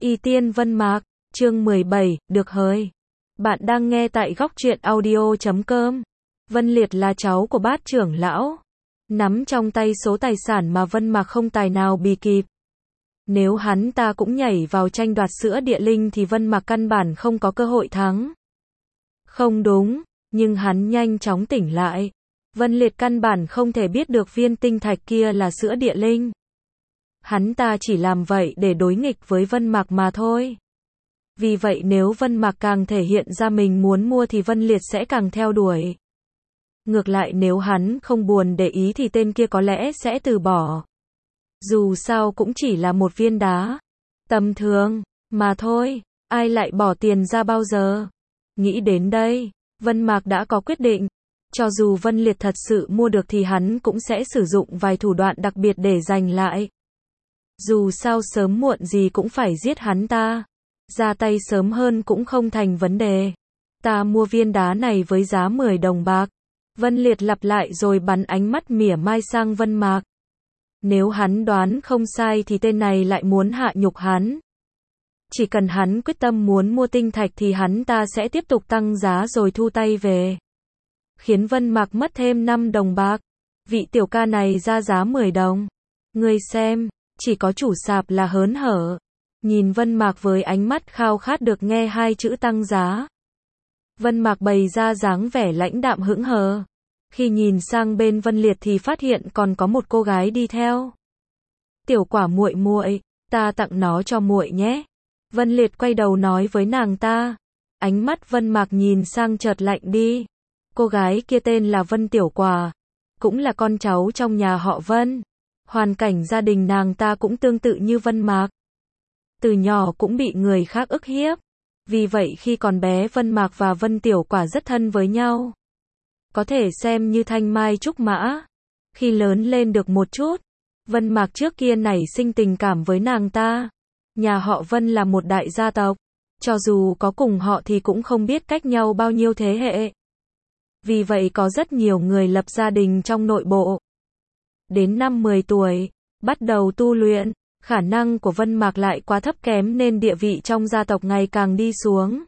Y Tiên Vân Mạc, chương 17, được hời. Bạn đang nghe tại góc truyện audio.com. Vân Liệt là cháu của Bát trưởng lão. Nắm trong tay số tài sản mà Vân Mạc không tài nào bì kịp. Nếu hắn ta cũng nhảy vào tranh đoạt sữa địa linh thì Vân Mạc căn bản không có cơ hội thắng. Không đúng, nhưng hắn nhanh chóng tỉnh lại. Vân Liệt căn bản không thể biết được viên tinh thạch kia là sữa địa linh. Hắn ta chỉ làm vậy để đối nghịch với Vân Mạc mà thôi. Vì vậy nếu Vân Mạc càng thể hiện ra mình muốn mua thì Vân Liệt sẽ càng theo đuổi. Ngược lại nếu hắn không buồn để ý thì tên kia có lẽ sẽ từ bỏ. Dù sao cũng chỉ là một viên đá tầm thường mà thôi, ai lại bỏ tiền ra bao giờ. Nghĩ đến đây, Vân Mạc đã có quyết định. Cho dù Vân Liệt thật sự mua được thì hắn cũng sẽ sử dụng vài thủ đoạn đặc biệt để giành lại. Dù sao sớm muộn gì cũng phải giết hắn ta. Ra tay sớm hơn cũng không thành vấn đề. Ta mua viên đá này với giá 10 đồng bạc. Vân Liệt lặp lại rồi bắn ánh mắt mỉa mai sang Vân Mạc. Nếu hắn đoán không sai thì tên này lại muốn hạ nhục hắn. Chỉ cần hắn quyết tâm muốn mua tinh thạch thì hắn ta sẽ tiếp tục tăng giá rồi thu tay về. Khiến Vân Mạc mất thêm 5 đồng bạc. Vị tiểu ca này ra giá 10 đồng. Ngươi xem, chỉ có chủ sạp là hớn hở. Nhìn Vân Mạc với ánh mắt khao khát được nghe hai chữ tăng giá. Vân Mạc bày ra dáng vẻ lãnh đạm hững hờ. Khi nhìn sang bên Vân Liệt thì phát hiện còn có một cô gái đi theo. Tiểu Quả muội muội, ta tặng nó cho muội nhé. Vân Liệt quay đầu nói với nàng ta. Ánh mắt Vân Mạc nhìn sang chợt lạnh đi. Cô gái kia tên là Vân Tiểu Quả, cũng là con cháu trong nhà họ Vân. Hoàn cảnh gia đình nàng ta cũng tương tự như Vân Mạc. Từ nhỏ cũng bị người khác ức hiếp. Vì vậy khi còn bé Vân Mạc và Vân Tiểu Quả rất thân với nhau. Có thể xem như thanh mai trúc mã. Khi lớn lên được một chút, Vân Mạc trước kia nảy sinh tình cảm với nàng ta. Nhà họ Vân là một đại gia tộc. Cho dù có cùng họ thì cũng không biết cách nhau bao nhiêu thế hệ. Vì vậy có rất nhiều người lập gia đình trong nội bộ. Đến năm 10 tuổi, bắt đầu tu luyện. Khả năng của Vân Mạc lại quá thấp kém nên địa vị trong gia tộc ngày càng đi xuống.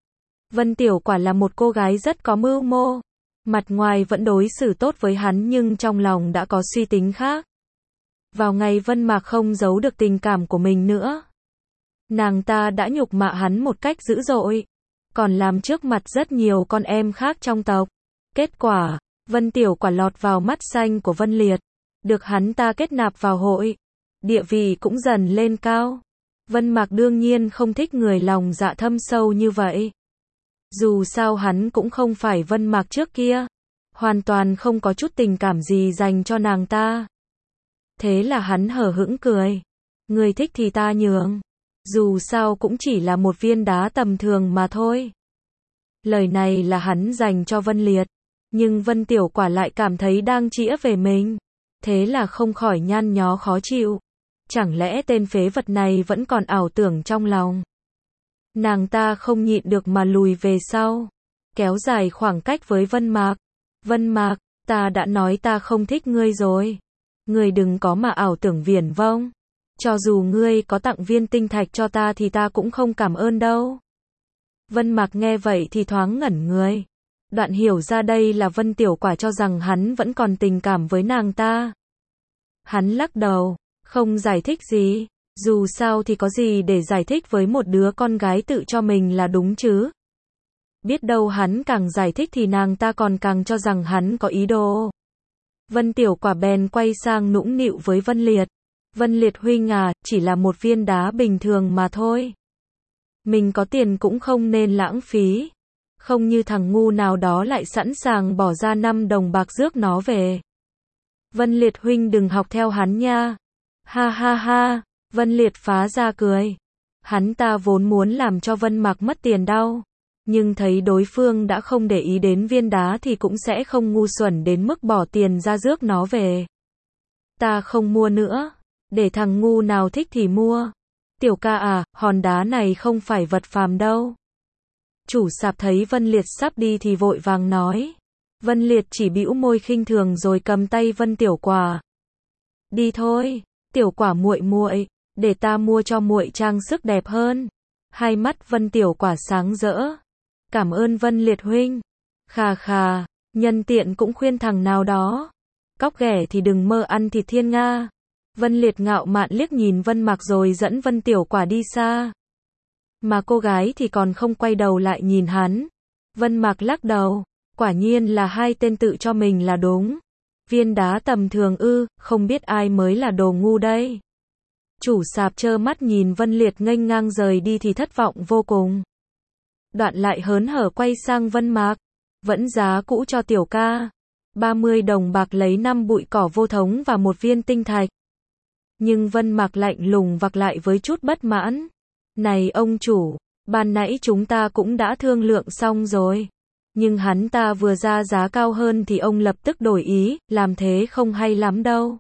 Vân Tiểu Quả là một cô gái rất có mưu mô. Mặt ngoài vẫn đối xử tốt với hắn nhưng trong lòng đã có suy tính khác. Vào ngày Vân Mạc không giấu được tình cảm của mình nữa. Nàng ta đã nhục mạ hắn một cách dữ dội. Còn làm trước mặt rất nhiều con em khác trong tộc. Kết quả, Vân Tiểu Quả lọt vào mắt xanh của Vân Liệt. Được hắn ta kết nạp vào hội. Địa vị cũng dần lên cao. Vân Mạc đương nhiên không thích người lòng dạ thâm sâu như vậy. Dù sao hắn cũng không phải Vân Mạc trước kia. Hoàn toàn không có chút tình cảm gì dành cho nàng ta. Thế là hắn hờ hững cười. Người thích thì ta nhường. Dù sao cũng chỉ là một viên đá tầm thường mà thôi. Lời này là hắn dành cho Vân Liệt. Nhưng Vân Tiểu Quả lại cảm thấy đang chĩa về mình. Thế là không khỏi nhăn nhó khó chịu. Chẳng lẽ tên phế vật này vẫn còn ảo tưởng trong lòng. Nàng ta không nhịn được mà lùi về sau. Kéo dài khoảng cách với Vân Mạc. Vân Mạc, ta đã nói ta không thích ngươi rồi. Ngươi đừng có mà ảo tưởng viển vông. Cho dù ngươi có tặng viên tinh thạch cho ta thì ta cũng không cảm ơn đâu. Vân Mạc nghe vậy thì thoáng ngẩn người. Đoạn hiểu ra đây là Vân Tiểu Quả cho rằng hắn vẫn còn tình cảm với nàng ta. Hắn lắc đầu, không giải thích gì. Dù sao thì có gì để giải thích với một đứa con gái tự cho mình là đúng chứ. Biết đâu hắn càng giải thích thì nàng ta còn càng cho rằng hắn có ý đồ. Vân Tiểu Quả bèn quay sang nũng nịu với Vân Liệt. Vân Liệt huynh à, chỉ là một viên đá bình thường mà thôi. Mình có tiền cũng không nên lãng phí. Không như thằng ngu nào đó lại sẵn sàng bỏ ra 5 đồng bạc rước nó về. Vân Liệt huynh đừng học theo hắn nha. Ha ha ha, Vân Liệt phá ra cười. Hắn ta vốn muốn làm cho Vân Mạc mất tiền đau. Nhưng thấy đối phương đã không để ý đến viên đá thì cũng sẽ không ngu xuẩn đến mức bỏ tiền ra rước nó về. Ta không mua nữa. Để thằng ngu nào thích thì mua. Tiểu ca à, hòn đá này không phải vật phàm đâu. Chủ sạp thấy Vân Liệt sắp đi thì vội vàng nói. Vân Liệt chỉ bĩu môi khinh thường rồi cầm tay Vân Tiểu Quả. Đi thôi, Tiểu Quả muội muội, để ta mua cho muội trang sức đẹp hơn. Hai mắt Vân Tiểu Quả sáng rỡ. Cảm ơn Vân Liệt huynh. Khà khà, nhân tiện cũng khuyên thằng nào đó. Cóc ghẻ thì đừng mơ ăn thịt thiên nga. Vân Liệt ngạo mạn liếc nhìn Vân Mạc rồi dẫn Vân Tiểu Quả đi xa. Mà cô gái thì còn không quay đầu lại nhìn hắn. Vân Mạc lắc đầu. Quả nhiên là hai tên tự cho mình là đúng. Viên đá tầm thường ư, không biết ai mới là đồ ngu đây. Chủ sạp trơ mắt nhìn Vân Liệt nghênh ngang rời đi thì thất vọng vô cùng. Đoạn lại hớn hở quay sang Vân Mạc. Vẫn giá cũ cho tiểu ca. 30 đồng bạc lấy 5 bụi cỏ vô thống và một viên tinh thạch. Nhưng Vân Mạc lạnh lùng vặc lại với chút bất mãn. Này ông chủ, ban nãy chúng ta cũng đã thương lượng xong rồi. Nhưng hắn ta vừa ra giá cao hơn thì ông lập tức đổi ý, làm thế không hay lắm đâu.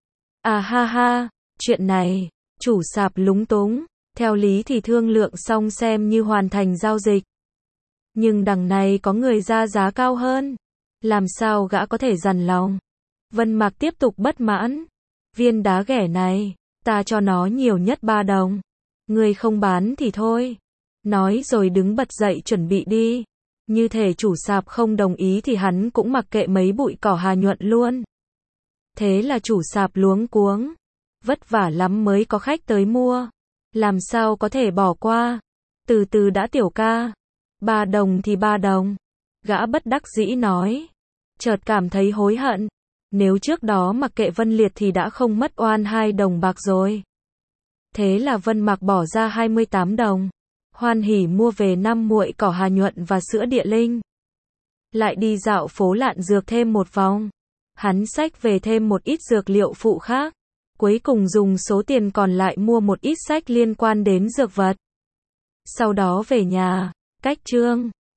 À ha ha, chuyện này, chủ sạp lúng túng, theo lý thì thương lượng xong xem như hoàn thành giao dịch. Nhưng đằng này có người ra giá cao hơn, làm sao gã có thể dằn lòng. Vân Mạc tiếp tục bất mãn. Viên đá ghẻ này, ta cho nó nhiều nhất 3 đồng. Người không bán thì thôi. Nói rồi đứng bật dậy chuẩn bị đi. Như thể chủ sạp không đồng ý thì hắn cũng mặc kệ mấy bụi cỏ Hà Nhuận luôn. Thế là chủ sạp luống cuống. Vất vả lắm mới có khách tới mua. Làm sao có thể bỏ qua. Từ từ đã tiểu ca. 3 đồng thì 3 đồng. Gã bất đắc dĩ nói. Chợt cảm thấy hối hận. Nếu trước đó mặc kệ Vân Liệt thì đã không mất oan 2 đồng bạc rồi. Thế là Vân Mạc bỏ ra 28 đồng. Hoan hỉ mua về 5 muội cỏ Hà Nhuận và sữa địa linh. Lại đi dạo phố Lạn Dược thêm một vòng. Hắn xách về thêm một ít dược liệu phụ khác. Cuối cùng dùng số tiền còn lại mua một ít sách liên quan đến dược vật. Sau đó về nhà, cách chương.